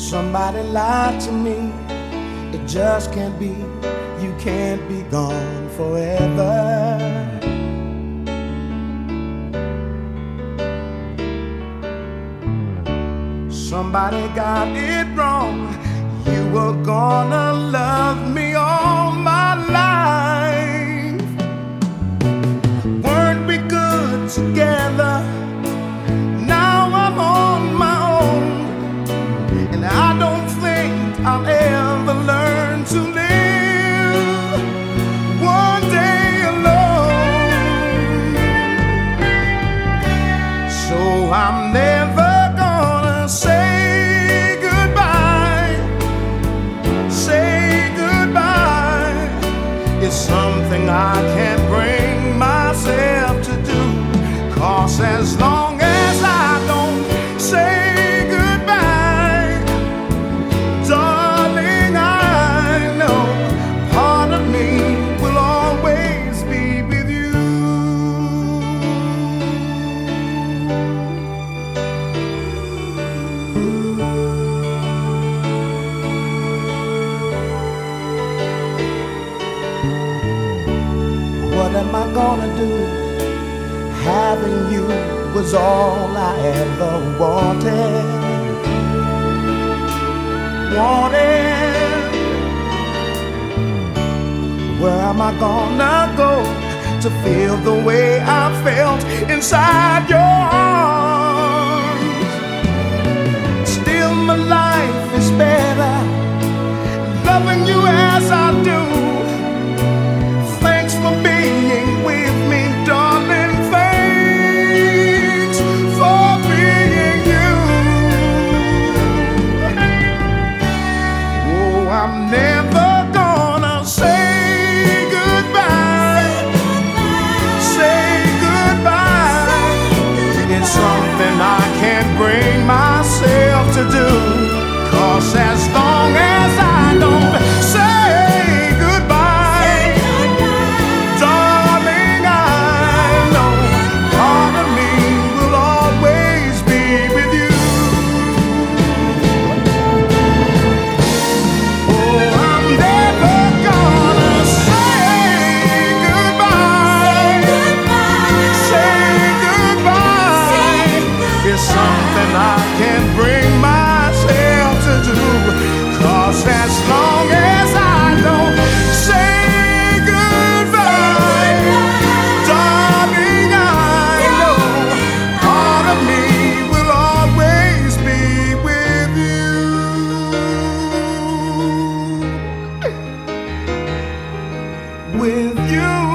Somebody lied to me. It just can't be. You can't be gone forever. Somebody got it wrong. You were gonna love me all my life. Weren't we good together? Now I'm on my own, and I don't think I'll ever learn to live one day alone. So I'm never gonna say it's something I can't bring myself to do. 'Cause as long as I don't say goodbye, darling, I know part of me will always be with you. What am I gonna do? Having you was all I ever wanted. Where am I gonna go to feel the way I felt inside your arms? Still my life is better loving you as I do. Thanks for being with me, darling. Thanks for being you. Oh, I'm never gonna say goodbye. Say goodbye. It's something I can't bring myself to do. 'Cause as long as I don't say something I can't bring myself to do. 'Cause as long as I don't say goodbye, darling, I know part of me will always be with you. With you.